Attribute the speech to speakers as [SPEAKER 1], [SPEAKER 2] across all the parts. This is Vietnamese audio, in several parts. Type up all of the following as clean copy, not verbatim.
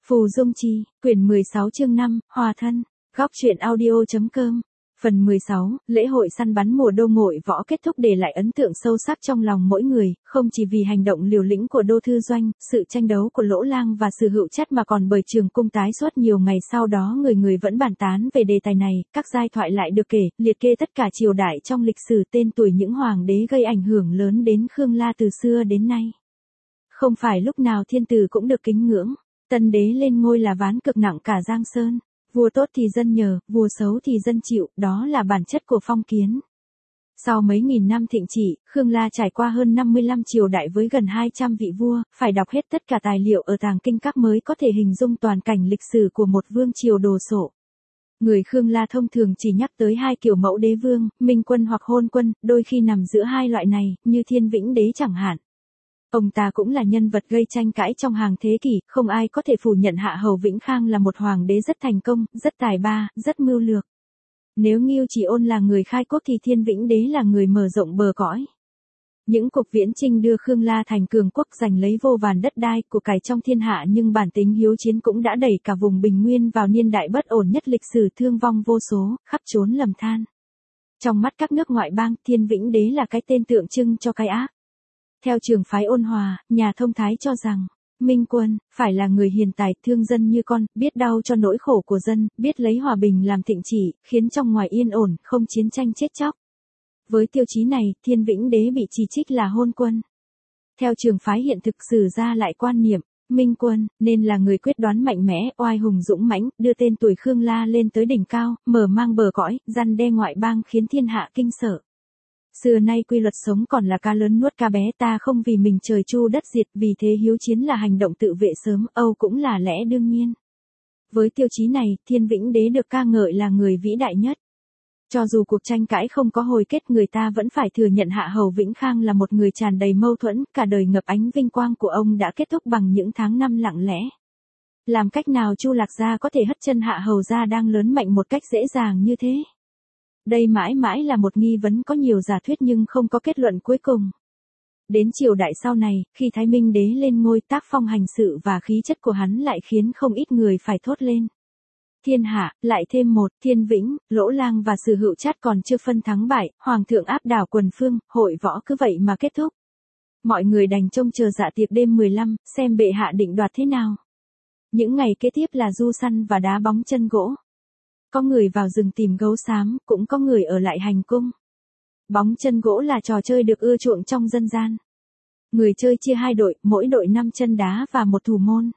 [SPEAKER 1] Phù Dung Chi, quyển 16 chương 5, Hòa thân, góc truyện audio.com. Phần 16, lễ hội săn bắn mùa Đô Ngội Võ kết thúc để lại ấn tượng sâu sắc trong lòng mỗi người, không chỉ vì hành động liều lĩnh của Đô Thư Doanh, sự tranh đấu của Lỗ Lang và sự hữu chất mà còn bởi trường cung tái xuất nhiều ngày sau đó người vẫn bàn tán về đề tài này, các giai thoại lại được kể, liệt kê tất cả triều đại trong lịch sử tên tuổi những hoàng đế gây ảnh hưởng lớn đến Khương La từ xưa đến nay. Không phải lúc nào thiên tử cũng được kính ngưỡng. Tân đế lên ngôi là ván cực nặng cả Giang Sơn, vua tốt thì dân nhờ, vua xấu thì dân chịu, đó là bản chất của phong kiến. Sau mấy nghìn năm thịnh trị, Khương La trải qua hơn 55 triều đại với gần 200 vị vua, phải đọc hết tất cả tài liệu ở tàng kinh các mới có thể hình dung toàn cảnh lịch sử của một vương triều đồ sộ. Người Khương La thông thường chỉ nhắc tới hai kiểu mẫu đế vương, minh quân hoặc hôn quân, đôi khi nằm giữa hai loại này, như Thiên Vĩnh Đế chẳng hạn. Ông ta cũng là nhân vật gây tranh cãi trong hàng thế kỷ, không ai có thể phủ nhận Hạ Hầu Vĩnh Khang là một hoàng đế rất thành công, rất tài ba, rất mưu lược. Nếu Ngưu Chỉ Ôn là người khai quốc thì Thiên Vĩnh Đế là người mở rộng bờ cõi. Những cuộc viễn chinh đưa Khương La thành cường quốc giành lấy vô vàn đất đai của cải trong thiên hạ, nhưng bản tính hiếu chiến cũng đã đẩy cả vùng Bình Nguyên vào niên đại bất ổn nhất lịch sử, thương vong vô số, khắp trốn lầm than. Trong mắt các nước ngoại bang, Thiên Vĩnh Đế là cái tên tượng trưng cho cái ác. Theo trường phái Ôn Hòa, nhà thông thái cho rằng, Minh Quân, phải là người hiền tài, thương dân như con, biết đau cho nỗi khổ của dân, biết lấy hòa bình làm thịnh trị, khiến trong ngoài yên ổn, không chiến tranh chết chóc. Với tiêu chí này, Thiên Vĩnh Đế bị chỉ trích là hôn quân. Theo trường phái hiện thực sử ra lại quan niệm, Minh Quân, nên là người quyết đoán mạnh mẽ, oai hùng dũng mãnh, đưa tên tuổi Khương La lên tới đỉnh cao, mở mang bờ cõi, răn đe ngoại bang khiến thiên hạ kinh sợ. Xưa nay quy luật sống còn là cá lớn nuốt cá bé, ta không vì mình trời chu đất diệt, vì thế hiếu chiến là hành động tự vệ sớm, âu cũng là lẽ đương nhiên. Với tiêu chí này, Thiên Vĩnh Đế được ca ngợi là người vĩ đại nhất. Cho dù cuộc tranh cãi không có hồi kết, người ta vẫn phải thừa nhận Hạ Hầu Vĩnh Khang là một người tràn đầy mâu thuẫn, cả đời ngập ánh vinh quang của ông đã kết thúc bằng những tháng năm lặng lẽ. Làm cách nào Chu Lạc gia có thể hất chân Hạ Hầu gia đang lớn mạnh một cách dễ dàng như thế? Đây mãi mãi là một nghi vấn có nhiều giả thuyết nhưng không có kết luận cuối cùng. Đến triều đại sau này, khi Thái Minh Đế lên ngôi, tác phong hành sự và khí chất của hắn lại khiến không ít người phải thốt lên. Thiên hạ, lại thêm một, Thiên Vĩnh, Lỗ Lang và Sử Hữu Trát còn chưa phân thắng bại, hoàng thượng áp đảo quần phương, hội võ cứ vậy mà kết thúc. Mọi người đành trông chờ dạ tiệc đêm 15, xem bệ hạ định đoạt thế nào. Những ngày kế tiếp là du săn và đá bóng chân gỗ. Có người vào rừng tìm gấu xám, cũng có người ở lại hành cung. Bóng chân gỗ là trò chơi được ưa chuộng trong dân gian. Người chơi chia hai đội, mỗi đội 5 chân đá và một thủ môn.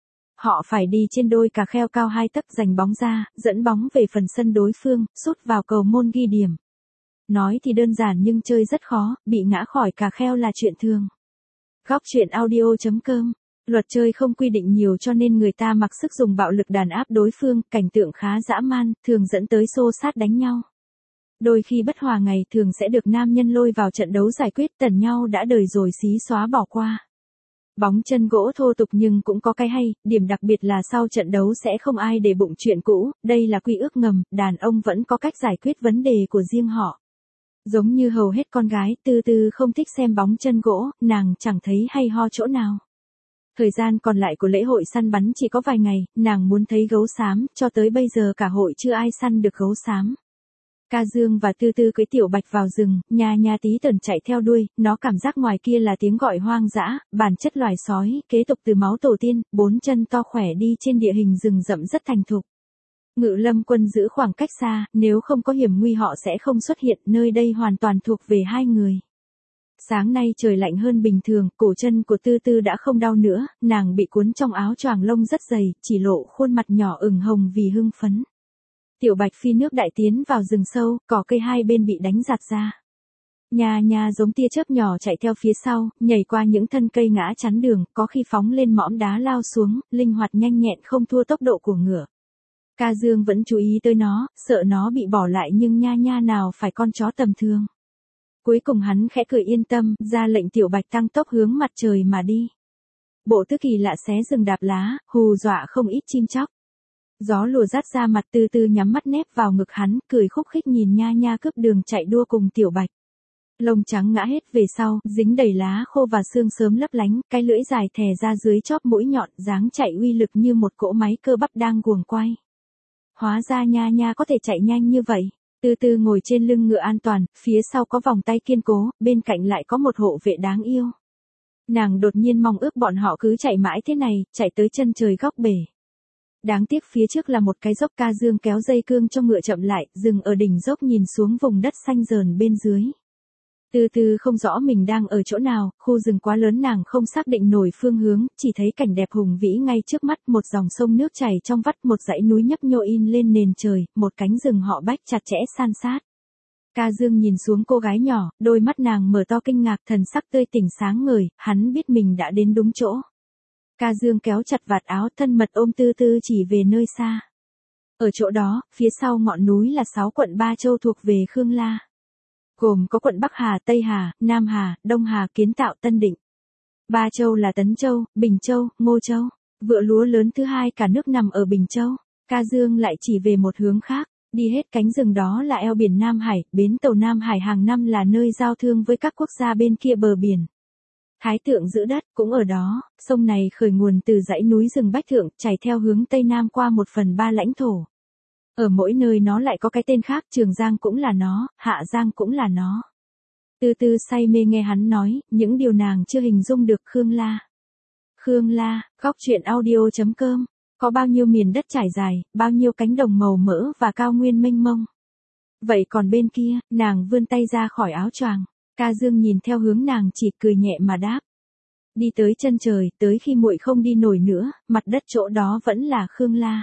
[SPEAKER 1] Họ phải đi trên đôi cà kheo cao 2 tấc, giành bóng ra, dẫn bóng về phần sân đối phương, sút vào cầu môn ghi điểm. Nói thì đơn giản nhưng chơi rất khó, bị ngã khỏi cà kheo là chuyện thường. Góc truyện audio.com. Luật chơi không quy định nhiều cho nên người ta mặc sức dùng bạo lực đàn áp đối phương, cảnh tượng khá dã man, thường dẫn tới xô xát đánh nhau. Đôi khi bất hòa ngày thường sẽ được nam nhân lôi vào trận đấu giải quyết, tẩn nhau đã đời rồi xí xóa bỏ qua. Bóng chân gỗ thô tục nhưng cũng có cái hay, điểm đặc biệt là sau trận đấu sẽ không ai để bụng chuyện cũ, đây là quy ước ngầm, đàn ông vẫn có cách giải quyết vấn đề của riêng họ. Giống như hầu hết con gái, Tư Tư không thích xem bóng chân gỗ, nàng chẳng thấy hay ho chỗ nào. Thời gian còn lại của lễ hội săn bắn chỉ có vài ngày, nàng muốn thấy gấu xám, cho tới bây giờ cả hội chưa ai săn được gấu xám. Ca Dương và Tư Tư cưỡi Tiểu Bạch vào rừng, nha Tí Tần chạy theo đuôi, nó cảm giác ngoài kia là tiếng gọi hoang dã, bản chất loài sói, kế tục từ máu tổ tiên, 4 chân to khỏe đi trên địa hình rừng rậm rất thành thục. Ngự Lâm Quân giữ khoảng cách xa, nếu không có hiểm nguy họ sẽ không xuất hiện, nơi đây hoàn toàn thuộc về hai người. Sáng nay trời lạnh hơn bình thường, cổ chân của Tư Tư đã không đau nữa, nàng bị cuốn trong áo choàng lông rất dày, chỉ lộ khuôn mặt nhỏ ửng hồng vì hưng phấn. Tiểu Bạch phi nước đại tiến vào rừng sâu, cỏ cây hai bên bị đánh rạt ra. Nha giống tia chớp nhỏ chạy theo phía sau, nhảy qua những thân cây ngã chắn đường, có khi phóng lên mỏm đá lao xuống, linh hoạt nhanh nhẹn không thua tốc độ của ngựa. Ca Dương vẫn chú ý tới nó, sợ nó bị bỏ lại nhưng nha nào phải con chó tầm thường. Cuối cùng hắn khẽ cười yên tâm, ra lệnh Tiểu Bạch tăng tốc hướng mặt trời mà đi. Bộ Tứ Kỳ lạ xé rừng đạp lá, hù dọa không ít chim chóc. Gió lùa rát ra mặt, Tư Tư nhắm mắt nép vào ngực hắn, cười khúc khích nhìn nha cướp đường chạy đua cùng Tiểu Bạch. Lông trắng ngã hết về sau, dính đầy lá khô và xương sớm lấp lánh, cái lưỡi dài thè ra dưới chóp mũi nhọn, dáng chạy uy lực như một cỗ máy cơ bắp đang guồng quay. Hóa ra Nha Nha có thể chạy nhanh như vậy. Từ từ ngồi trên lưng ngựa an toàn, phía sau có vòng tay kiên cố, bên cạnh lại có một hộ vệ đáng yêu. Nàng đột nhiên mong ước bọn họ cứ chạy mãi thế này, chạy tới chân trời góc bể. Đáng tiếc phía trước là một cái dốc. Ca Dương kéo dây cương cho ngựa chậm lại, dừng ở đỉnh dốc nhìn xuống vùng đất xanh dờn bên dưới. Từ từ không rõ mình đang ở chỗ nào, khu rừng quá lớn nàng không xác định nổi phương hướng, chỉ thấy cảnh đẹp hùng vĩ ngay trước mắt, một dòng sông nước chảy trong vắt, một dãy núi nhấp nhô in lên nền trời, một cánh rừng họ bách chặt chẽ san sát. Ca Dương nhìn xuống cô gái nhỏ, đôi mắt nàng mở to kinh ngạc, thần sắc tươi tỉnh sáng ngời, hắn biết mình đã đến đúng chỗ. Ca Dương kéo chặt vạt áo, thân mật ôm Tư Tư chỉ về nơi xa. Ở chỗ đó, phía sau ngọn núi là 6 quận Ba Châu thuộc về Khương La. Gồm có quận Bắc Hà, Tây Hà, Nam Hà, Đông Hà, Kiến Tạo, Tân Định. Ba Châu là Tấn Châu, Bình Châu, Ngô Châu. Vựa lúa lớn thứ hai cả nước nằm ở Bình Châu. Ca Dương lại chỉ về một hướng khác. Đi hết cánh rừng đó là eo biển Nam Hải, bến tàu Nam Hải hàng năm là nơi giao thương với các quốc gia bên kia bờ biển. Thái Thượng giữ đất cũng ở đó, sông này khởi nguồn từ dãy núi rừng Bách Thượng, chảy theo hướng Tây Nam qua 1/3 lãnh thổ. Ở mỗi nơi nó lại có cái tên khác, Trường Giang cũng là nó, Hạ Giang cũng là nó. Từ từ say mê nghe hắn nói, những điều nàng chưa hình dung được. Khương La. Khương La, góc truyện audio.com. Có bao nhiêu miền đất trải dài, bao nhiêu cánh đồng màu mỡ và cao nguyên mênh mông. Vậy còn bên kia, nàng vươn tay ra khỏi áo choàng. Ca Dương nhìn theo hướng nàng chỉ cười nhẹ mà đáp. Đi tới chân trời, tới khi muội không đi nổi nữa, mặt đất chỗ đó vẫn là Khương La.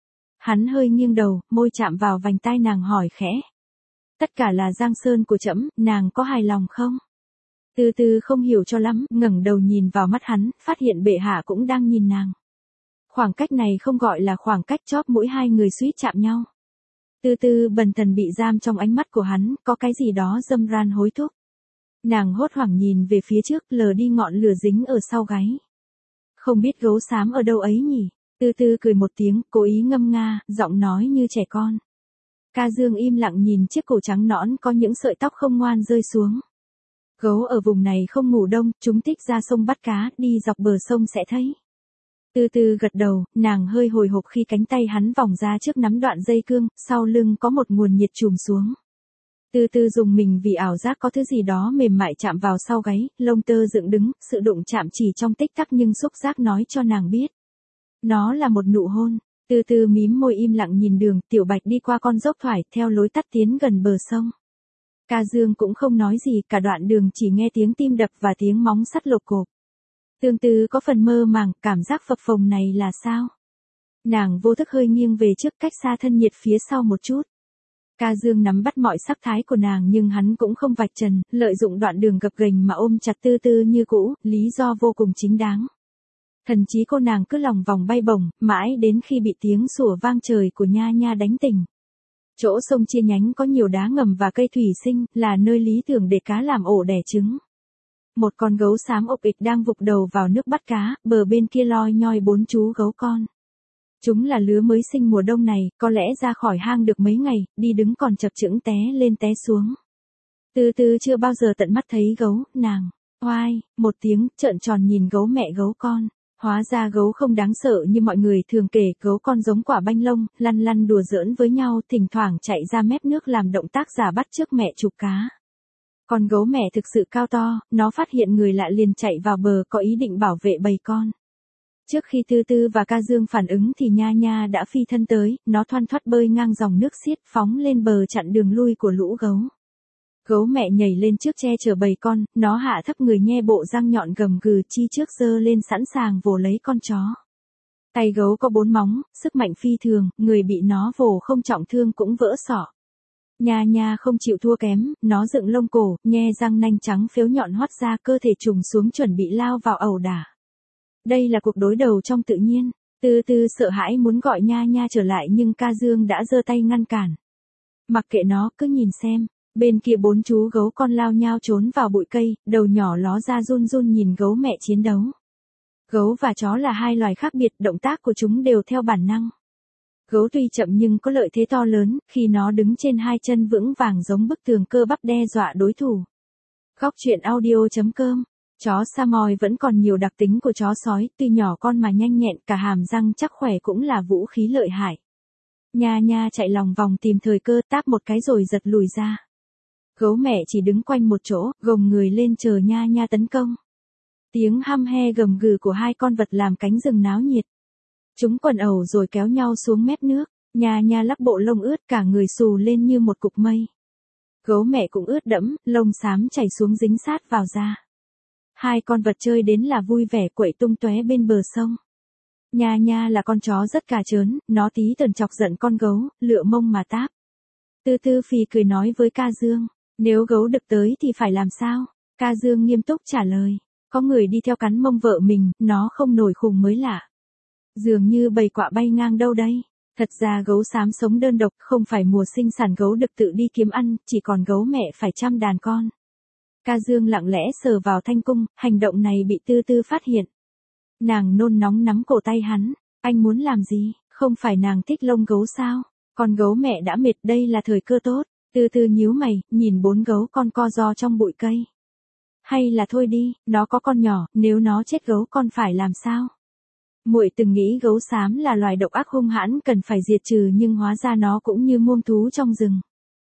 [SPEAKER 1] Hắn hơi nghiêng đầu, môi chạm vào vành tai nàng hỏi khẽ. Tất cả là Giang Sơn của trẫm, nàng có hài lòng không? Từ từ không hiểu cho lắm, ngẩng đầu nhìn vào mắt hắn, phát hiện bệ hạ cũng đang nhìn nàng. Khoảng cách này không gọi là khoảng cách, chóp mũi hai người suýt chạm nhau. Từ từ bần thần bị giam trong ánh mắt của hắn, có cái gì đó dâm ran hối thúc. Nàng hốt hoảng nhìn về phía trước, lờ đi ngọn lửa dính ở sau gáy. Không biết gấu xám ở đâu ấy nhỉ? Từ từ cười một tiếng, cố ý ngâm nga, giọng nói như trẻ con. Ca Dương im lặng nhìn chiếc cổ trắng nõn có những sợi tóc không ngoan rơi xuống. Gấu ở vùng này không ngủ đông, chúng thích ra sông bắt cá, đi dọc bờ sông sẽ thấy. Từ từ gật đầu, nàng hơi hồi hộp khi cánh tay hắn vòng ra trước nắm đoạn dây cương, sau lưng có một nguồn nhiệt trùm xuống. Từ từ dùng mình vì ảo giác có thứ gì đó mềm mại chạm vào sau gáy, lông tơ dựng đứng, sự đụng chạm chỉ trong tích tắc nhưng xúc giác nói cho nàng biết. Nó là một nụ hôn. Từ từ mím môi im lặng nhìn đường, Tiểu Bạch đi qua con dốc thoải, theo lối tắt tiến gần bờ sông. Ca Dương cũng không nói gì, cả đoạn đường chỉ nghe tiếng tim đập và tiếng móng sắt lột cộp. Tương Tư có phần mơ màng, cảm giác phập phồng này là sao? Nàng vô thức hơi nghiêng về trước, cách xa thân nhiệt phía sau một chút. Ca Dương nắm bắt mọi sắc thái của nàng nhưng hắn cũng không vạch trần, lợi dụng đoạn đường gập ghềnh mà ôm chặt Tư Tư như cũ, lý do vô cùng chính đáng. Thần trí cô nàng cứ lòng vòng bay bổng, mãi đến khi bị tiếng sủa vang trời của Nha Nha đánh tỉnh. Chỗ sông chia nhánh có nhiều đá ngầm và cây thủy sinh, là nơi lý tưởng để cá làm ổ đẻ trứng. Một con gấu xám ộp ịch đang vụt đầu vào nước bắt cá, bờ bên kia loi nhoi 4 chú gấu con. Chúng là lứa mới sinh mùa đông này, có lẽ ra khỏi hang được mấy ngày, đi đứng còn chập chững té lên té xuống. Từ từ chưa bao giờ tận mắt thấy gấu, nàng, oai, một tiếng, trợn tròn nhìn gấu mẹ gấu con. Hóa ra gấu không đáng sợ như mọi người thường kể, gấu con giống quả banh lông, lăn lăn đùa giỡn với nhau, thỉnh thoảng chạy ra mép nước làm động tác giả bắt chước mẹ chụp cá. Con gấu mẹ thực sự cao to, nó phát hiện người lạ liền chạy vào bờ, có ý định bảo vệ bầy con. Trước khi Tư Tư và Ca Dương phản ứng thì Nha Nha đã phi thân tới, nó thoăn thoắt bơi ngang dòng nước xiết, phóng lên bờ chặn đường lui của lũ gấu. Gấu mẹ nhảy lên trước che chở bầy con, nó hạ thấp người nhe bộ răng nhọn gầm gừ chi trước giơ lên sẵn sàng vồ lấy con chó. Tay gấu có 4 móng, sức mạnh phi thường, người bị nó vồ không trọng thương cũng vỡ sọ. Nha Nha không chịu thua kém, nó dựng lông cổ, nhe răng nanh trắng phếu nhọn hoắt ra, cơ thể trùng xuống chuẩn bị lao vào ẩu đả. Đây là cuộc đối đầu trong tự nhiên. Tư Tư sợ hãi muốn gọi Nha Nha trở lại nhưng Ca Dương đã giơ tay ngăn cản. Mặc kệ nó, cứ nhìn xem. Bên kia 4 chú gấu con lao nhao trốn vào bụi cây, đầu nhỏ ló ra run run nhìn gấu mẹ chiến đấu. Gấu và chó là hai loài khác biệt, động tác của chúng đều theo bản năng. Gấu tuy chậm nhưng có lợi thế to lớn, khi nó đứng trên hai chân vững vàng giống bức tường cơ bắp đe dọa đối thủ. Góc truyện audio.com. Chó Samoyed vẫn còn nhiều đặc tính của chó sói, tuy nhỏ con mà nhanh nhẹn, cả hàm răng chắc khỏe cũng là vũ khí lợi hại. Nha Nha chạy lòng vòng tìm thời cơ, táp một cái rồi giật lùi ra. Gấu mẹ chỉ đứng quanh một chỗ, gồng người lên chờ Nha Nha tấn công. Tiếng hăm he gầm gừ của hai con vật làm cánh rừng náo nhiệt. Chúng quần ẩu rồi kéo nhau xuống mép nước, Nha Nha lắc bộ lông ướt, cả người xù lên như một cục mây. Gấu mẹ cũng ướt đẫm, lông xám chảy xuống dính sát vào da. Hai con vật chơi đến là vui vẻ quậy tung tóe bên bờ sông. Nha Nha là con chó rất cà chớn, nó tí tần chọc giận con gấu, lựa mông mà táp. Tư Tư phì cười nói với Ca Dương, nếu gấu đực tới thì phải làm sao? Ca Dương nghiêm túc trả lời, có người đi theo cắn mông vợ mình, nó không nổi khùng mới lạ. Dường như bầy quạ bay ngang đâu đây. Thật ra gấu xám sống đơn độc, không phải mùa sinh sản gấu đực tự đi kiếm ăn, chỉ còn gấu mẹ phải chăm đàn con. Ca Dương lặng lẽ sờ vào thanh cung, hành động này bị Tư Tư phát hiện. Nàng nôn nóng nắm cổ tay hắn, anh muốn làm gì, không phải nàng thích lông gấu sao, còn gấu mẹ đã mệt, đây là thời cơ tốt. Tư Tư nhíu mày, nhìn bốn gấu con co ro trong bụi cây. Hay là thôi đi, nó có con nhỏ, nếu nó chết gấu con phải làm sao? Muội từng nghĩ gấu xám là loài độc ác hung hãn cần phải diệt trừ, nhưng hóa ra nó cũng như muông thú trong rừng.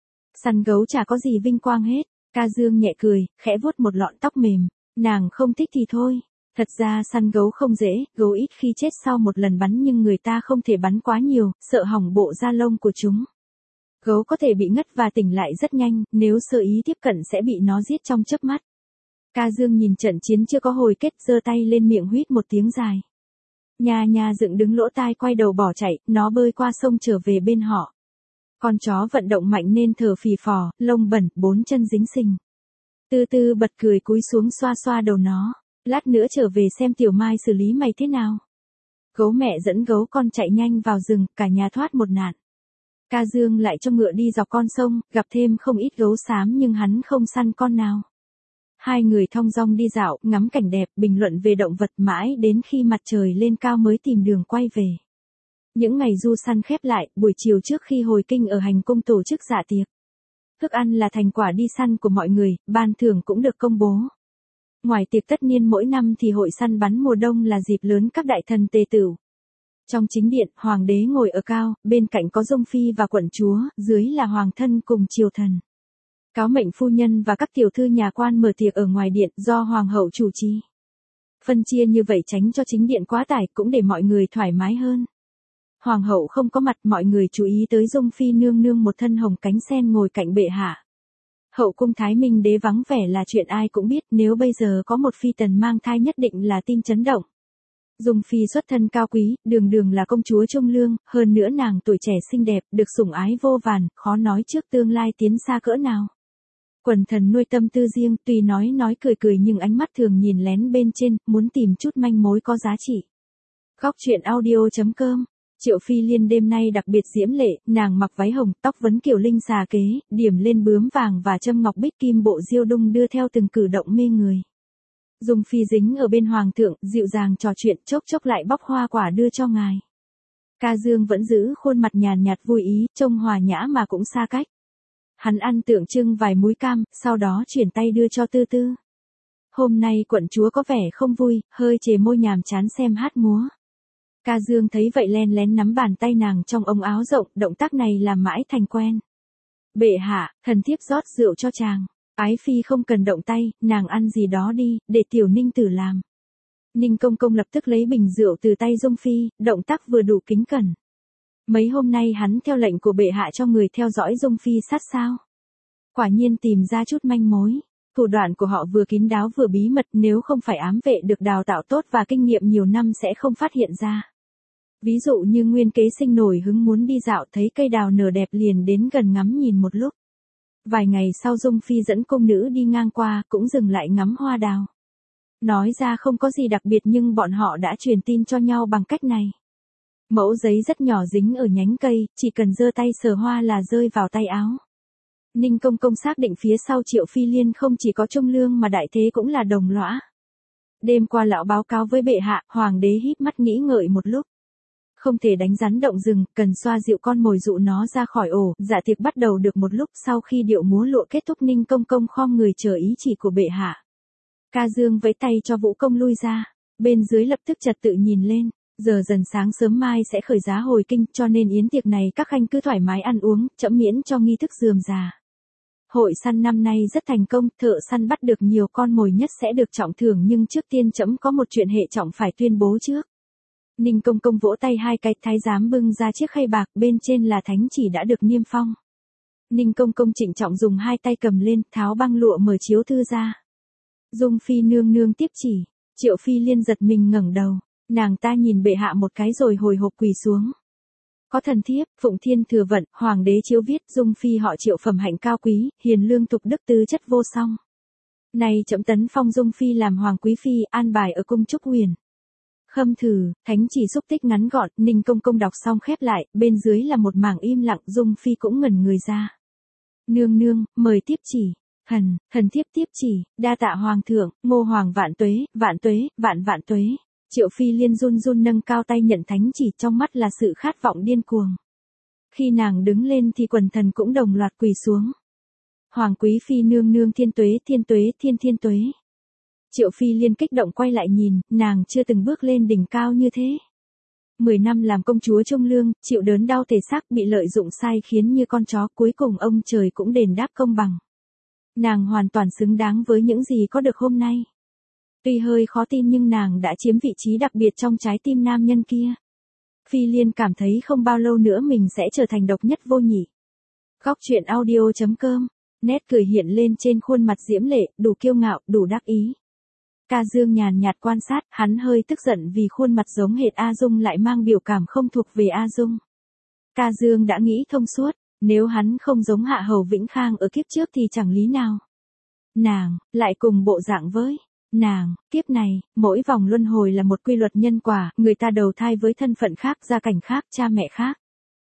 [SPEAKER 1] Săn gấu chả có gì vinh quang hết. Ca Dương nhẹ cười, khẽ vuốt một lọn tóc mềm. Nàng không thích thì thôi. Thật ra săn gấu không dễ, gấu ít khi chết sau một lần bắn, nhưng người ta không thể bắn quá nhiều, sợ hỏng bộ da lông của chúng. Gấu có thể bị ngất và tỉnh lại rất nhanh, nếu sơ ý tiếp cận sẽ bị nó giết trong chớp mắt. Ca Dương nhìn trận chiến chưa có hồi kết, giơ tay lên miệng huýt một tiếng dài. Nha Nha dựng đứng lỗ tai quay đầu bỏ chạy, nó bơi qua sông trở về bên họ. Con chó vận động mạnh nên thở phì phò, lông bẩn, bốn chân dính sình. Tư Tư bật cười cúi xuống xoa xoa đầu nó. Lát nữa trở về xem Tiểu Mai xử lý mày thế nào. Gấu mẹ dẫn gấu con chạy nhanh vào rừng, cả nhà thoát một nạn. Ca Dương lại cho ngựa đi dọc con sông, gặp thêm không ít gấu xám nhưng hắn không săn con nào. Hai người thong dong đi dạo, ngắm cảnh đẹp, bình luận về động vật mãi đến khi mặt trời lên cao mới tìm đường quay về. Những ngày du săn khép lại, buổi chiều trước khi hồi kinh ở hành cung tổ chức dạ tiệc. Thức ăn là thành quả đi săn của mọi người, ban thưởng cũng được công bố. Ngoài tiệc tất niên mỗi năm thì hội săn bắn mùa đông là dịp lớn các đại thần tề tửu. Trong chính điện, hoàng đế ngồi ở cao, bên cạnh có Dung Phi và quận chúa, dưới là hoàng thân cùng triều thần. Cáo mệnh phu nhân và các tiểu thư nhà quan mở tiệc ở ngoài điện do hoàng hậu chủ trì. Phân chia như vậy tránh cho chính điện quá tải, cũng để mọi người thoải mái hơn. Hoàng hậu không có mặt, mọi người chú ý tới Dung Phi nương nương một thân hồng cánh sen ngồi cạnh bệ hạ. Hậu cung Thái Minh đế vắng vẻ là chuyện ai cũng biết, nếu bây giờ có một phi tần mang thai nhất định là tin chấn động. Dung Phi xuất thân cao quý, đường đường là công chúa trung lương, hơn nữa nàng tuổi trẻ xinh đẹp, được sủng ái vô vàn, khó nói trước tương lai tiến xa cỡ nào. Quần thần nuôi tâm tư riêng, tuy nói cười cười nhưng ánh mắt thường nhìn lén bên trên, muốn tìm chút manh mối có giá trị. Góc truyện audio.com. Triệu Phi Liên đêm nay đặc biệt diễm lệ, nàng mặc váy hồng, tóc vấn kiểu linh xà kế, điểm lên bướm vàng và châm ngọc bích kim, bộ diêu đung đưa theo từng cử động mê người. Dung Phi dính ở bên hoàng thượng, dịu dàng trò chuyện, chốc chốc lại bóc hoa quả đưa cho ngài. Ca Dương vẫn giữ khuôn mặt nhàn nhạt vui ý, trông hòa nhã mà cũng xa cách. Hắn ăn tượng trưng vài múi cam, sau đó chuyển tay đưa cho Tư Tư. Hôm nay quận chúa có vẻ không vui, hơi chề môi nhàm chán xem hát múa. Ca Dương thấy vậy len lén nắm bàn tay nàng trong ống áo rộng, động tác này làm mãi thành quen. Bệ hạ, thần thiếp rót rượu cho chàng. Ái phi không cần động tay, nàng ăn gì đó đi, để tiểu Ninh tử làm. Ninh công công lập tức lấy bình rượu từ tay Dung Phi, động tác vừa đủ kính cẩn. Mấy hôm nay hắn theo lệnh của bệ hạ cho người theo dõi Dung Phi sát sao. Quả nhiên tìm ra chút manh mối. Thủ đoạn của họ vừa kín đáo vừa bí mật, nếu không phải ám vệ được đào tạo tốt và kinh nghiệm nhiều năm sẽ không phát hiện ra. Ví dụ như Nguyên Kế Sinh nổi hứng muốn đi dạo, thấy cây đào nở đẹp liền đến gần ngắm nhìn một lúc. Vài ngày sau Dung Phi dẫn cung nữ đi ngang qua, cũng dừng lại ngắm hoa đào. Nói ra không có gì đặc biệt nhưng bọn họ đã truyền tin cho nhau bằng cách này. Mẫu giấy rất nhỏ dính ở nhánh cây, chỉ cần giơ tay sờ hoa là rơi vào tay áo. Ninh công công xác định phía sau Triệu Phi Liên không chỉ có trung lương mà đại thế cũng là đồng lõa. Đêm qua lão báo cáo với bệ hạ, hoàng đế híp mắt nghĩ ngợi một lúc. không thể đánh rắn động rừng, cần xoa dịu con mồi dụ nó ra khỏi ổ. Dạ tiệc bắt đầu được một lúc, sau khi điệu múa lụa kết thúc, Ninh Công Công khom người chờ ý chỉ của bệ hạ. Ca Dương vẫy tay cho Vũ Công lui ra, bên dưới lập tức trật tự nhìn lên. Giờ dần sáng sớm mai sẽ khởi giá hồi kinh, cho nên yến tiệc này các khanh cứ thoải mái ăn uống, trẫm miễn cho nghi thức rườm rà. Hội săn năm nay rất thành công, thợ săn bắt được nhiều con mồi nhất sẽ được trọng thưởng, nhưng trước tiên trẫm có một chuyện hệ trọng phải tuyên bố trước. Ninh Công Công vỗ tay hai cái, thái giám bưng ra chiếc khay bạc, bên trên là thánh chỉ đã được niêm phong. Ninh Công Công trịnh trọng dùng hai tay cầm lên, tháo băng lụa mở chiếu thư ra. Dung Phi nương nương tiếp chỉ. Triệu Phi Liên giật mình ngẩng đầu, nàng ta nhìn bệ hạ một cái rồi hồi hộp quỳ xuống. Có thần thiếp, Phụng Thiên Thừa Vận, Hoàng đế chiếu viết, Dung Phi họ Triệu phẩm hạnh cao quý, hiền lương thục đức tứ chất vô song. Nay trẫm tấn phong Dung Phi làm Hoàng quý phi, an bài ở cung Trúc Huyền. Khâm thử, thánh chỉ xúc tích ngắn gọn, Ninh Công Công đọc xong khép lại, bên dưới là một mảng im lặng, Dung Phi cũng ngẩn người ra. Nương nương, mời tiếp chỉ. Thần thiếp tiếp chỉ, đa tạ Hoàng thượng, Ngô Hoàng vạn tuế, vạn vạn tuế. Triệu Phi Liên run run nâng cao tay nhận thánh chỉ, trong mắt là sự khát vọng điên cuồng. Khi nàng đứng lên thì quần thần cũng đồng loạt quỳ xuống. Hoàng quý phi nương nương thiên tuế, thiên tuế. Triệu Phi Liên kích động quay lại nhìn, nàng chưa từng bước lên đỉnh cao như thế. 10 năm làm công chúa trung lương, chịu đớn đau thể xác, bị lợi dụng sai khiến như con chó, cuối cùng ông trời cũng đền đáp công bằng. Nàng hoàn toàn xứng đáng với những gì có được hôm nay. Tuy hơi khó tin nhưng nàng đã chiếm vị trí đặc biệt trong trái tim nam nhân kia. Phi Liên cảm thấy không bao lâu nữa mình sẽ trở thành độc nhất vô nhị. Góc truyện audio.com, nét cười hiện lên trên khuôn mặt diễm lệ, đủ kiêu ngạo, đủ đắc ý. Ca Dương nhàn nhạt quan sát, hắn hơi tức giận vì khuôn mặt giống hệt A Dung lại mang biểu cảm không thuộc về A Dung. Ca Dương đã nghĩ thông suốt, nếu hắn không giống Hạ Hầu Vĩnh Khang ở kiếp trước thì chẳng lý nào. Nàng, lại cùng bộ dạng với nàng, kiếp này, mỗi vòng luân hồi là một quy luật nhân quả, người ta đầu thai với thân phận khác, gia cảnh khác, cha mẹ khác.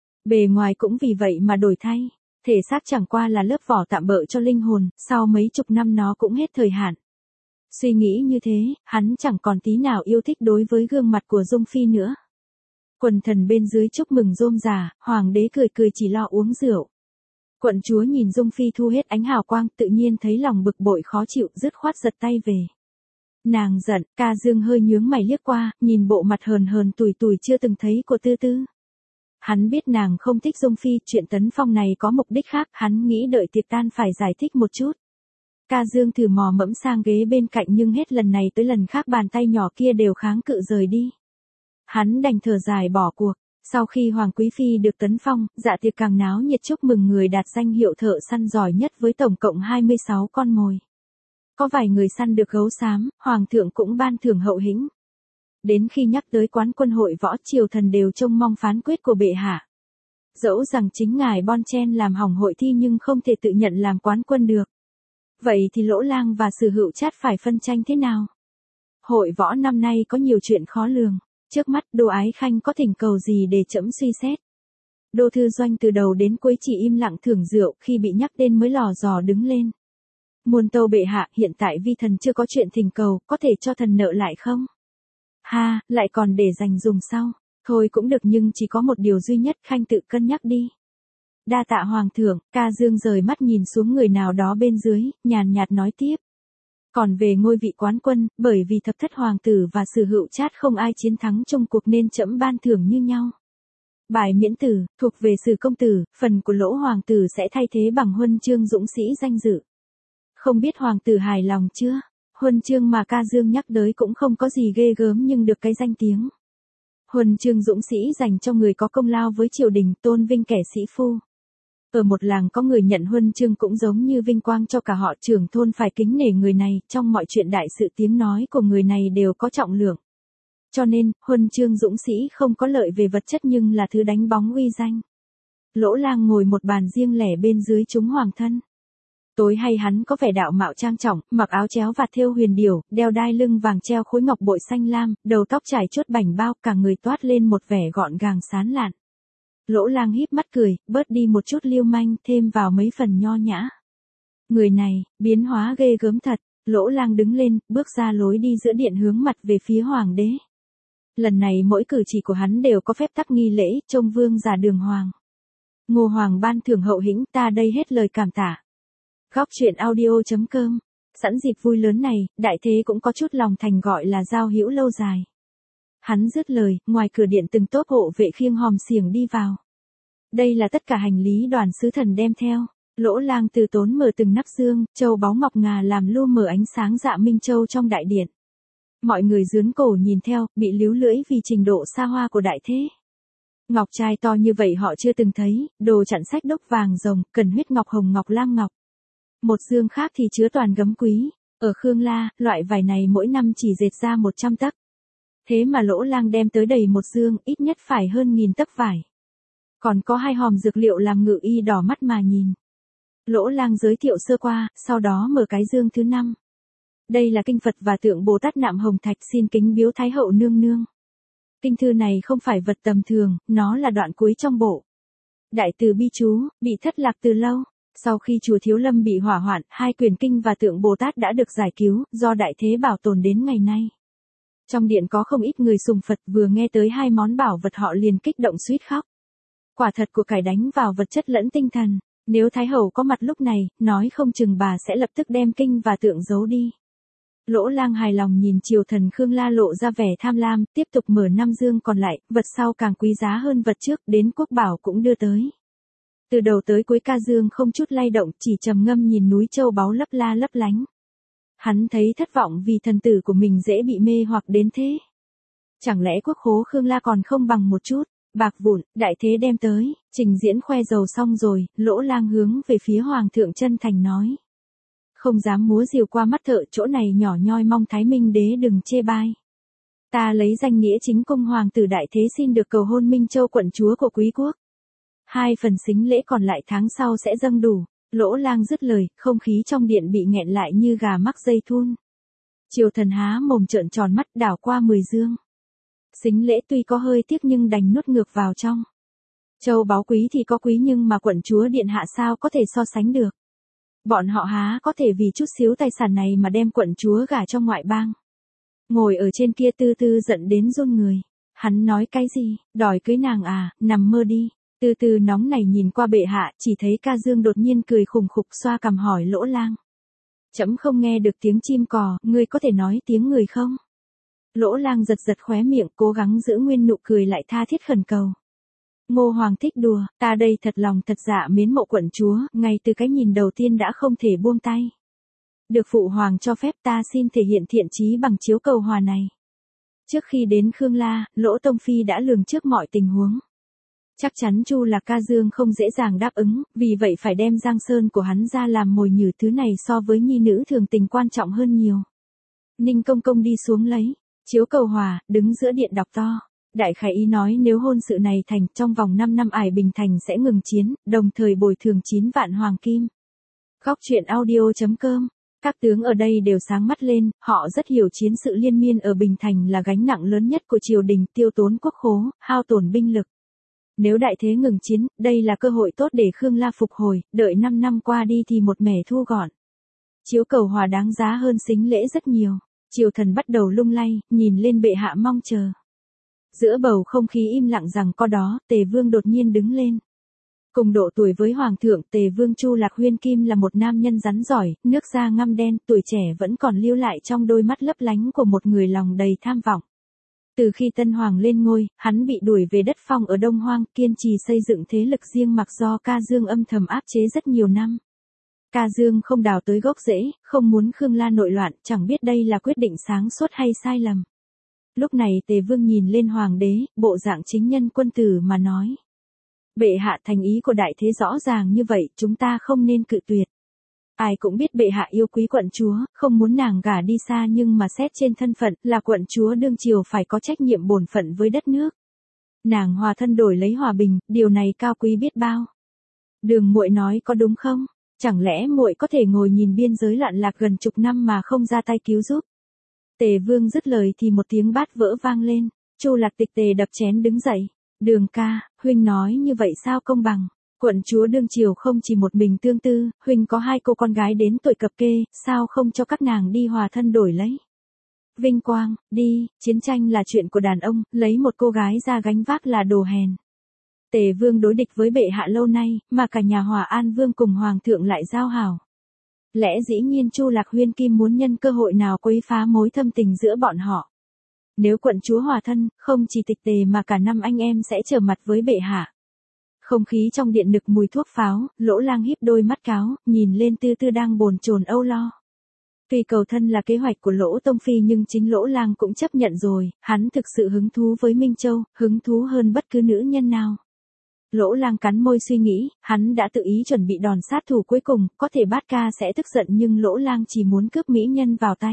[SPEAKER 1] Bề ngoài cũng vì vậy mà đổi thay, thể xác chẳng qua là lớp vỏ tạm bợ cho linh hồn, sau mấy chục năm nó cũng hết thời hạn. Suy nghĩ như thế, hắn chẳng còn tí nào yêu thích đối với gương mặt của Dung Phi nữa. Quần thần bên dưới chúc mừng rôm rả, Hoàng đế cười cười chỉ lo uống rượu. Quận chúa nhìn Dung Phi thu hết ánh hào quang, tự nhiên thấy lòng bực bội khó chịu, dứt khoát giật tay về. Nàng giận, Ca Dương hơi nhướng mày liếc qua, nhìn bộ mặt hờn hờn tủi tủi chưa từng thấy của Tư Tư. Hắn biết nàng không thích Dung Phi, chuyện tấn phong này có mục đích khác, hắn nghĩ đợi tiệc tan phải giải thích một chút. Ca Dương thử mò mẫm sang ghế bên cạnh nhưng hết lần này tới lần khác bàn tay nhỏ kia đều kháng cự rời đi. Hắn đành thở dài bỏ cuộc. Sau khi Hoàng quý phi được tấn phong, dạ tiệc càng náo nhiệt chúc mừng người đạt danh hiệu thợ săn giỏi nhất với tổng cộng 26 con mồi. Có vài người săn được gấu xám, Hoàng thượng cũng ban thưởng hậu hĩnh. Đến khi nhắc tới quán quân hội võ, triều thần đều trông mong phán quyết của bệ hạ. Dẫu rằng chính ngài Bon Chen làm hỏng hội thi nhưng không thể tự nhận làm quán quân được. Vậy thì Lỗ Lang và Sử Hữu Trát phải phân tranh thế nào? Hội võ năm nay có nhiều chuyện khó lường. Trước mắt Đô Ái Khanh có thỉnh cầu gì để trẫm suy xét? Đô Thư Doanh từ đầu đến cuối chỉ im lặng thưởng rượu, khi bị nhắc đến mới lò dò đứng lên. Muôn tâu bệ hạ, hiện tại vi thần chưa có chuyện thỉnh cầu, có thể cho thần nợ lại không? Ha, lại còn để dành dùng sau. Thôi cũng được nhưng chỉ có một điều duy nhất, Khanh tự cân nhắc đi. Đa tạ Hoàng thượng. Ca Dương rời mắt nhìn xuống người nào đó bên dưới, nhàn nhạt nói tiếp. Còn về ngôi vị quán quân, bởi vì thập thất hoàng tử và Sử Hữu Trát không ai chiến thắng trong cuộc nên trẫm ban thưởng như nhau. Bài miễn tử, thuộc về Sử công tử, phần của Lỗ hoàng tử sẽ thay thế bằng huân chương dũng sĩ danh dự. Không biết hoàng tử hài lòng chưa? Huân chương mà Ca Dương nhắc tới cũng không có gì ghê gớm nhưng được cái danh tiếng. Huân chương dũng sĩ dành cho người có công lao với triều đình, tôn vinh kẻ sĩ phu. Ở một làng có người nhận huân chương cũng giống như vinh quang cho cả họ, trưởng thôn phải kính nể người này, trong mọi chuyện đại sự tiếng nói của người này đều có trọng lượng. Cho nên, huân chương dũng sĩ không có lợi về vật chất nhưng là thứ đánh bóng uy danh. Lỗ Lang ngồi một bàn riêng lẻ bên dưới chúng hoàng thân. Tối hay hắn có vẻ đạo mạo trang trọng, mặc áo chéo vạt thêu huyền điểu, đeo đai lưng vàng treo khối ngọc bội xanh lam, đầu tóc trải chuốt bảnh bao, cả người toát lên một vẻ gọn gàng sán lạn. Lỗ Lang híp mắt cười, bớt đi một chút lưu manh, thêm vào mấy phần nho nhã. Người này, biến hóa ghê gớm thật. Lỗ Lang đứng lên, bước ra lối đi giữa điện hướng mặt về phía hoàng đế. Lần này mỗi cử chỉ của hắn đều có phép tắc nghi lễ, trông vương giả đường hoàng. Ngô Hoàng ban thưởng hậu hĩnh, ta đây hết lời cảm tạ. Góc truyện audio.com. Sẵn dịp vui lớn này, đại thế cũng có chút lòng thành gọi là giao hữu lâu dài. Hắn dứt lời, ngoài cửa điện từng tốp hộ vệ khiêng hòm xiềng đi vào. Đây là tất cả hành lý đoàn sứ thần đem theo. Lỗ Lang từ tốn mở từng nắp dương, châu báu ngọc ngà làm lu mờ ánh sáng dạ minh châu trong đại điện. Mọi người dướn cổ nhìn theo, bị líu lưỡi vì trình độ xa hoa của đại thế. Ngọc trai to như vậy họ chưa từng thấy, đồ chặn sách đúc vàng rồng, cần huyết ngọc hồng ngọc lam ngọc. Một dương khác thì chứa toàn gấm quý. Ở Khương La, loại vải này mỗi năm chỉ dệt ra 100 tấc. Thế mà Lỗ Lang đem tới đầy một dương, ít nhất phải hơn 1000 tấc vải. Còn có 2 hòm dược liệu làm ngự y đỏ mắt mà nhìn. Lỗ Lang giới thiệu sơ qua, sau đó mở cái dương thứ 5. Đây là kinh Phật và tượng Bồ Tát nạm hồng thạch, xin kính biếu Thái hậu nương nương. Kinh thư này không phải vật tầm thường, nó là đoạn cuối trong bộ. Đại từ bi chú, bị thất lạc từ lâu. Sau khi chùa Thiếu Lâm bị hỏa hoạn, 2 quyển kinh và tượng Bồ Tát đã được giải cứu, do đại thế bảo tồn đến ngày nay. Trong điện có không ít người sùng Phật, vừa nghe tới 2 món bảo vật họ liền kích động suýt khóc. Quả thật của cải đánh vào vật chất lẫn tinh thần. Nếu Thái hậu có mặt lúc này, nói không chừng bà sẽ lập tức đem kinh và tượng giấu đi. Lỗ Lang hài lòng nhìn triều thần Khương La lộ ra vẻ tham lam, tiếp tục mở 5 dương còn lại, vật sau càng quý giá hơn vật trước, đến quốc bảo cũng đưa tới. Từ đầu tới cuối ca dương không chút lay động, chỉ trầm ngâm nhìn núi châu báu lấp la lấp lánh. Hắn thấy thất vọng vì thần tử của mình dễ bị mê hoặc đến thế. Chẳng lẽ quốc khố Khương La còn không bằng một chút, bạc vụn, đại thế đem tới, trình diễn khoe giàu xong rồi, Lỗ Lang hướng về phía Hoàng thượng chân thành nói. Không dám múa diều qua mắt thợ, chỗ này nhỏ nhoi, mong Thái Minh đế đừng chê bai. Ta lấy danh nghĩa chính cung hoàng tử đại thế xin được cầu hôn Minh Châu quận chúa của quý quốc. 2 phần sính lễ còn lại tháng sau sẽ dâng đủ. Lỗ Lang dứt lời, không khí trong điện bị nghẹn lại như gà mắc dây thun. Triều thần há mồm trợn tròn mắt đảo qua 10 dương. Sính lễ tuy có hơi tiếc nhưng đành nuốt ngược vào trong. Châu báu quý thì có quý nhưng mà quận chúa điện hạ sao có thể so sánh được. Bọn họ há có thể vì chút xíu tài sản này mà đem quận chúa gả cho ngoại bang. Ngồi ở trên kia tư tư giận đến run người. Hắn nói cái gì, đòi cưới nàng à, nằm mơ đi. Tư tư nóng này nhìn qua bệ hạ, chỉ thấy ca dương đột nhiên cười khùng khục xoa cằm hỏi Lỗ Lang. Trẫm không nghe được tiếng chim cò, ngươi có thể nói tiếng người không? Lỗ Lang giật giật khóe miệng, cố gắng giữ nguyên nụ cười lại tha thiết khẩn cầu. Ngô Hoàng thích đùa, ta đây thật lòng thật dạ mến mộ quận chúa, ngay từ cái nhìn đầu tiên đã không thể buông tay. Được phụ hoàng cho phép ta xin thể hiện thiện chí bằng chiếu cầu hòa này. Trước khi đến Khương La, Lỗ Tông Phi đã lường trước mọi tình huống. Chắc chắn Chu Lạc Ca Dương không dễ dàng đáp ứng, vì vậy phải đem Giang Sơn của hắn ra làm mồi nhử, thứ này so với nhi nữ thường tình quan trọng hơn nhiều. Ninh Công Công đi xuống lấy chiếu cầu hòa, đứng giữa điện đọc to. Đại khải ý nói nếu hôn sự này thành, trong vòng 5 năm Ải Bình Thành sẽ ngừng chiến, đồng thời bồi thường 9 vạn hoàng kim. Góc truyện audio.com. Các tướng ở đây đều sáng mắt lên, họ rất hiểu chiến sự liên miên ở Bình Thành là gánh nặng lớn nhất của triều đình, tiêu tốn quốc khố, hao tổn binh lực. Nếu đại thế ngừng chiến, đây là cơ hội tốt để Khương La phục hồi, đợi 5 năm qua đi thì một mẻ thu gọn. Chiếu cầu hòa đáng giá hơn sính lễ rất nhiều. Triều thần bắt đầu lung lay, nhìn lên bệ hạ mong chờ. Giữa bầu không khí im lặng rằng có đó, Tề Vương đột nhiên đứng lên. Cùng độ tuổi với Hoàng thượng, Tề Vương Chu Lạc Huyên Kim là một nam nhân rắn giỏi, nước da ngăm đen, tuổi trẻ vẫn còn lưu lại trong đôi mắt lấp lánh của một người lòng đầy tham vọng. Từ khi Tân Hoàng lên ngôi, hắn bị đuổi về đất phong ở Đông Hoang, kiên trì xây dựng thế lực riêng mặc do Ca Dương âm thầm áp chế rất nhiều năm. Ca Dương không đào tới gốc rễ, không muốn Khương La nội loạn, chẳng biết đây là quyết định sáng suốt hay sai lầm. Lúc này Tề Vương nhìn lên Hoàng đế, bộ dạng chính nhân quân tử mà nói. Bệ hạ thành ý của đại thế rõ ràng như vậy, chúng ta không nên cự tuyệt. Ai cũng biết bệ hạ yêu quý quận chúa, không muốn nàng gả đi xa, nhưng mà xét trên thân phận, là quận chúa đương triều phải có trách nhiệm bổn phận với đất nước. Nàng hòa thân đổi lấy hòa bình, điều này cao quý biết bao. Đường muội nói có đúng không? Chẳng lẽ muội có thể ngồi nhìn biên giới loạn lạc gần chục năm mà không ra tay cứu giúp? Tề Vương dứt lời thì một tiếng bát vỡ vang lên. Chu Lạc Tịch Tề đập chén đứng dậy. Đường ca, huynh nói như vậy sao công bằng? Quận chúa đương triều không chỉ một mình tương tư, huynh có 2 cô con gái đến tuổi cập kê, sao không cho các nàng đi hòa thân đổi lấy? vinh quang, đi, chiến tranh là chuyện của đàn ông, lấy một cô gái ra gánh vác là đồ hèn. Tề vương đối địch với bệ hạ lâu nay, mà cả nhà Hòa An vương cùng hoàng thượng lại giao hảo. Lẽ dĩ nhiên Chu Lạc Huyên Kim muốn nhân cơ hội nào quấy phá mối thâm tình giữa bọn họ. Nếu quận chúa hòa thân, không chỉ Tịch Tề mà cả năm anh em sẽ trở mặt với bệ hạ. Không khí trong điện nực mùi thuốc pháo, Lỗ Lang híp đôi mắt cáo, nhìn lên Tư Tư đang bồn chồn âu lo. Tuy cầu thân là kế hoạch của Lỗ Tông Phi nhưng chính Lỗ Lang cũng chấp nhận rồi, hắn thực sự hứng thú với Minh Châu, hứng thú hơn bất cứ nữ nhân nào. Lỗ Lang cắn môi suy nghĩ, hắn đã tự ý chuẩn bị đòn sát thủ cuối cùng, có thể Bát Ca sẽ tức giận nhưng Lỗ Lang chỉ muốn cướp mỹ nhân vào tay.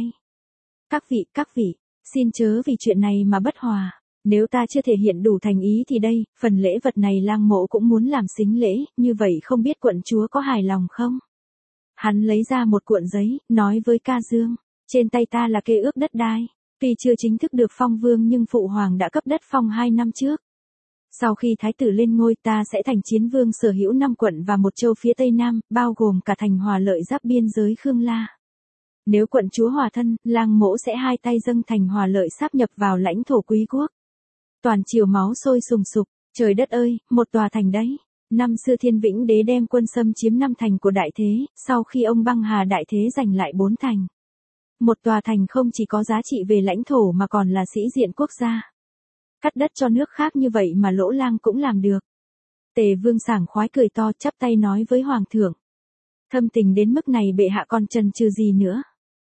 [SPEAKER 1] Các vị, xin chớ vì chuyện này mà bất hòa. Nếu ta chưa thể hiện đủ thành ý thì đây, phần lễ vật này Lang mộ cũng muốn làm sính lễ, như vậy không biết quận chúa có hài lòng không? Hắn lấy ra một cuộn giấy, nói với Ca Dương, trên tay ta là kê ước đất đai. Tuy chưa chính thức được phong vương nhưng phụ hoàng đã cấp đất phong 2 năm trước. Sau khi thái tử lên ngôi ta sẽ thành chiến vương sở hữu 5 quận và một châu phía tây nam, bao gồm cả thành Hòa Lợi giáp biên giới Khương La. Nếu quận chúa hòa thân, Lang mỗ sẽ hai tay dâng thành Hòa Lợi sáp nhập vào lãnh thổ quý quốc. Toàn triều máu sôi sùng sục, trời đất ơi, một tòa thành đấy. Năm xưa Thiên Vĩnh Đế đem quân xâm chiếm 5 thành của đại thế, sau khi ông băng hà đại thế giành lại 4 thành. Một tòa thành không chỉ có giá trị về lãnh thổ mà còn là sĩ diện quốc gia. Cắt đất cho nước khác như vậy mà Lỗ Lang cũng làm được. Tề Vương sảng khoái cười to chắp tay nói với Hoàng thượng. Thâm tình đến mức này bệ hạ còn chần chừ gì nữa.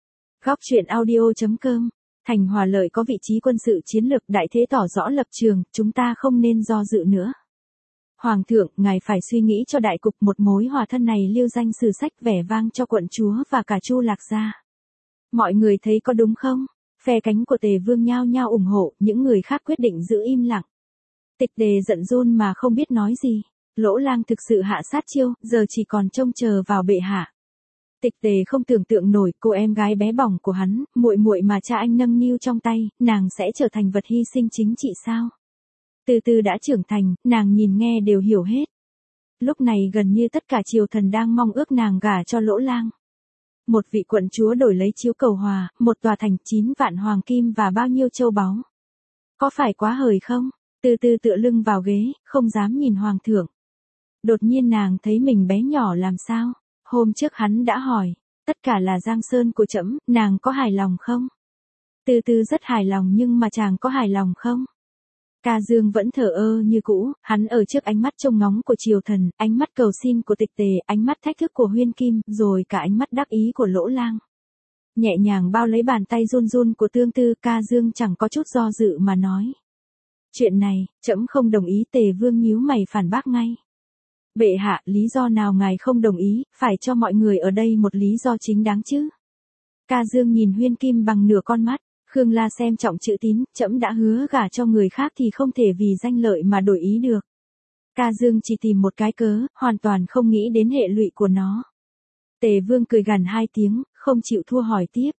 [SPEAKER 1] Góc truyện audio.com. Thành Hòa Lợi có vị trí quân sự chiến lược đại thế tỏ rõ lập trường, chúng ta không nên do dự nữa. Hoàng thượng, ngài phải suy nghĩ cho đại cục, một mối hòa thân này lưu danh sử sách vẻ vang cho quận chúa và cả Chu Lạc gia. Mọi người thấy có đúng không? Phe cánh của Tề Vương nhao nhao ủng hộ, những người khác quyết định giữ im lặng. Tịch Tề giận run mà không biết nói gì. Lỗ Lang thực sự hạ sát chiêu, giờ chỉ còn trông chờ vào bệ hạ. Tịch Tề không tưởng tượng nổi cô em gái bé bỏng của hắn, muội muội mà cha anh nâng niu trong tay, nàng sẽ trở thành vật hy sinh chính trị sao? Từ từ đã trưởng thành, nàng nhìn nghe đều hiểu hết. Lúc này gần như tất cả triều thần đang mong ước nàng gả cho Lỗ Lang. Một vị quận chúa đổi lấy chiếu cầu hòa, một tòa thành 9 vạn hoàng kim và bao nhiêu châu báu. Có phải quá hời không? Từ từ tựa lưng vào ghế, không dám nhìn hoàng thượng. Đột nhiên nàng thấy mình bé nhỏ làm sao? Hôm trước hắn đã hỏi, tất cả là giang sơn của trẫm, nàng có hài lòng không? Từ từ rất hài lòng nhưng mà chàng có hài lòng không? Ca Dương vẫn thờ ơ như cũ, hắn ở trước ánh mắt trông ngóng của triều thần, ánh mắt cầu xin của Tịch Tề, ánh mắt thách thức của Huyên Kim, rồi cả ánh mắt đắc ý của Lỗ Lang. Nhẹ nhàng bao lấy bàn tay run run của Tương Tư, Ca Dương chẳng có chút do dự mà nói. Chuyện này, trẫm không đồng ý. Tề Vương nhíu mày phản bác ngay. Bệ hạ, lý do nào ngài không đồng ý, phải cho mọi người ở đây một lý do chính đáng chứ. Ca Dương nhìn Huyên Kim bằng nửa con mắt. Khương La xem trọng chữ tín, trẫm đã hứa gả cho người khác thì không thể vì danh lợi mà đổi ý được. Ca Dương chỉ tìm một cái cớ, hoàn toàn không nghĩ đến hệ lụy của nó. Tề Vương cười gằn 2 tiếng, không chịu thua hỏi tiếp.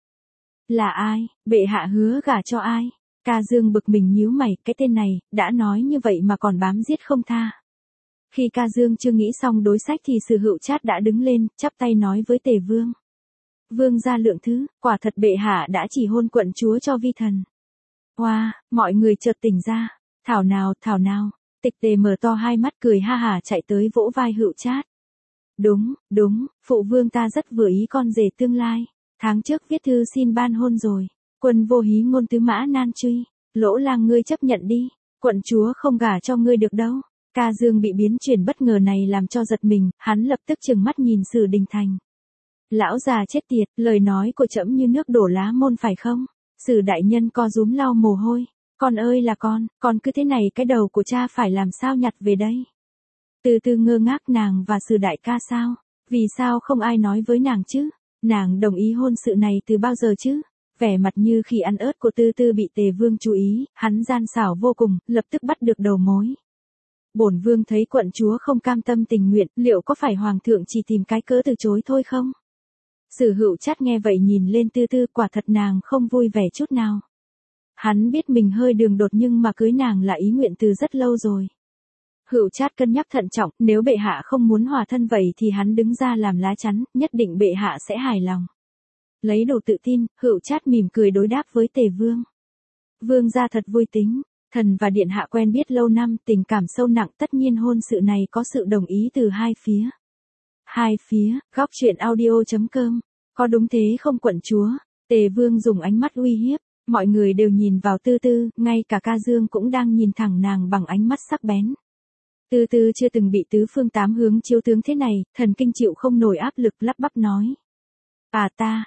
[SPEAKER 1] Là ai, bệ hạ hứa gả cho ai? Ca Dương bực mình nhíu mày, cái tên này, đã nói như vậy mà còn bám giết không tha. Khi Ca Dương chưa nghĩ xong đối sách thì Sử Hữu Trát đã đứng lên, chắp tay nói với Tề Vương. Vương gia lượng thứ, quả thật bệ hạ đã chỉ hôn quận chúa cho vi thần. Wow, mọi người chợt tỉnh ra. Thảo nào. Tịch Tề mở to hai mắt cười ha hả chạy tới vỗ vai Hữu Trát. Đúng, phụ vương ta rất vừa ý con rể tương lai. Tháng trước viết thư xin ban hôn rồi. Quân vô hí ngôn tứ mã nan truy. Lỗ Lang ngươi chấp nhận đi. Quận chúa không gả cho ngươi được đâu. Ca Dương bị biến chuyển bất ngờ này làm cho giật mình, hắn lập tức trừng mắt nhìn Sử Đình Thành. Lão già chết tiệt, lời nói của trẫm như nước đổ lá môn phải không? Sử đại nhân co rúm lau mồ hôi. Con ơi là con cứ thế này cái đầu của cha phải làm sao nhặt về đây? Từ từ ngơ ngác nàng và Sử đại ca sao? Vì sao không ai nói với nàng chứ? Nàng đồng ý hôn sự này từ bao giờ chứ? Vẻ mặt như khi ăn ớt của Tư Tư bị Tề Vương chú ý, hắn gian xảo vô cùng, lập tức bắt được đầu mối. Bổn vương thấy quận chúa không cam tâm tình nguyện, liệu có phải hoàng thượng chỉ tìm cái cớ từ chối thôi không? Sử Hữu Trát nghe vậy nhìn lên Tư Tư, quả thật nàng không vui vẻ chút nào. Hắn biết mình hơi đường đột nhưng mà cưới nàng là ý nguyện từ rất lâu rồi. Hữu Trát cân nhắc thận trọng, nếu bệ hạ không muốn hòa thân vậy thì hắn đứng ra làm lá chắn, nhất định bệ hạ sẽ hài lòng. Lấy đủ tự tin, Hựu Trát mỉm cười đối đáp với Tề Vương. Vương gia thật vui tính, thần và điện hạ quen biết lâu năm, tình cảm sâu nặng, tất nhiên hôn sự này có sự đồng ý từ hai phía. Hai phía, góc truyện audio.com, có đúng thế không quận chúa? Tề Vương dùng ánh mắt uy hiếp, mọi người đều nhìn vào Tư Tư, ngay cả Ca Dương cũng đang nhìn thẳng nàng bằng ánh mắt sắc bén. Tư Tư chưa từng bị tứ phương tám hướng chiếu tướng thế này, thần kinh chịu không nổi áp lực lắp bắp nói. Ta,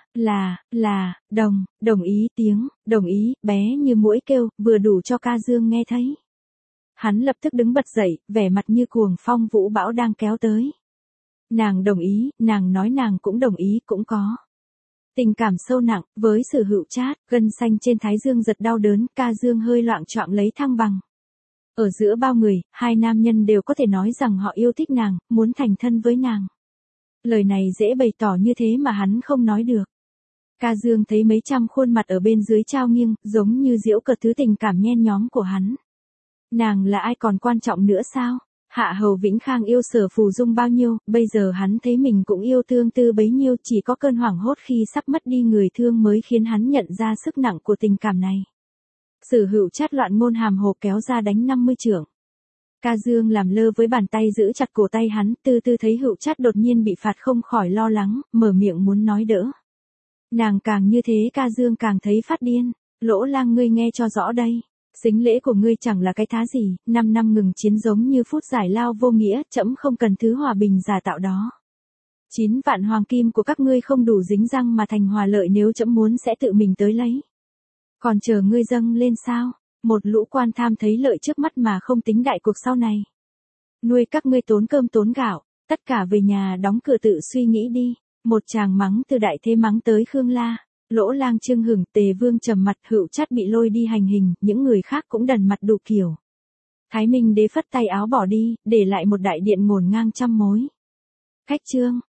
[SPEAKER 1] đồng ý tiếng, đồng ý, bé như muỗi kêu, vừa đủ cho Ca Dương nghe thấy. Hắn lập tức đứng bật dậy, vẻ mặt như cuồng phong vũ bão đang kéo tới. Nàng đồng ý, nàng nói nàng cũng đồng ý, cũng có. Tình cảm sâu nặng, với sự Hựu Trát, gân xanh trên thái dương giật đau đớn, Ca Dương hơi loạng choạng lấy thăng bằng. Ở giữa bao người, hai nam nhân đều có thể nói rằng họ yêu thích nàng, muốn thành thân với nàng. Lời này dễ bày tỏ như thế mà hắn không nói được. Ca Dương thấy mấy trăm khuôn mặt ở bên dưới trao nghiêng, giống như giễu cợt thứ tình cảm nhen nhóm của hắn. Nàng là ai còn quan trọng nữa sao? Hạ hầu Vĩnh Khang yêu Sở Phù Dung bao nhiêu, bây giờ hắn thấy mình cũng yêu Tương Tư bấy nhiêu, chỉ có cơn hoảng hốt khi sắp mất đi người thương mới khiến hắn nhận ra sức nặng của tình cảm này. Sử Hựu Trát loạn ngôn hàm hồ kéo ra đánh 50 chưởng. Ca Dương làm lơ với bàn tay giữ chặt cổ tay hắn, Tư Tư thấy Hựu Trát đột nhiên bị phạt không khỏi lo lắng, mở miệng muốn nói đỡ. Nàng càng như thế Ca Dương càng thấy phát điên. Lỗ Lang, ngươi nghe cho rõ đây. Sính lễ của ngươi chẳng là cái thá gì, 5 năm ngừng chiến giống như phút giải lao vô nghĩa, trẫm không cần thứ hòa bình giả tạo đó. 9 vạn hoàng kim của các ngươi không đủ dính răng mà thành hòa lợi, nếu trẫm muốn sẽ tự mình tới lấy. Còn chờ ngươi dâng lên sao? Một lũ quan tham thấy lợi trước mắt mà không tính đại cuộc sau này. Nuôi các ngươi tốn cơm tốn gạo, tất cả về nhà đóng cửa tự suy nghĩ đi. Một tràng mắng từ đại thế mắng tới Khương La. Lỗ Lang Trương hửng, Tề Vương trầm mặt, Hựu Trát bị lôi đi hành hình, những người khác cũng đần mặt đủ kiểu. Thái Minh đế phất tay áo bỏ đi, để lại một đại điện ngổn ngang trăm mối. Khách trương,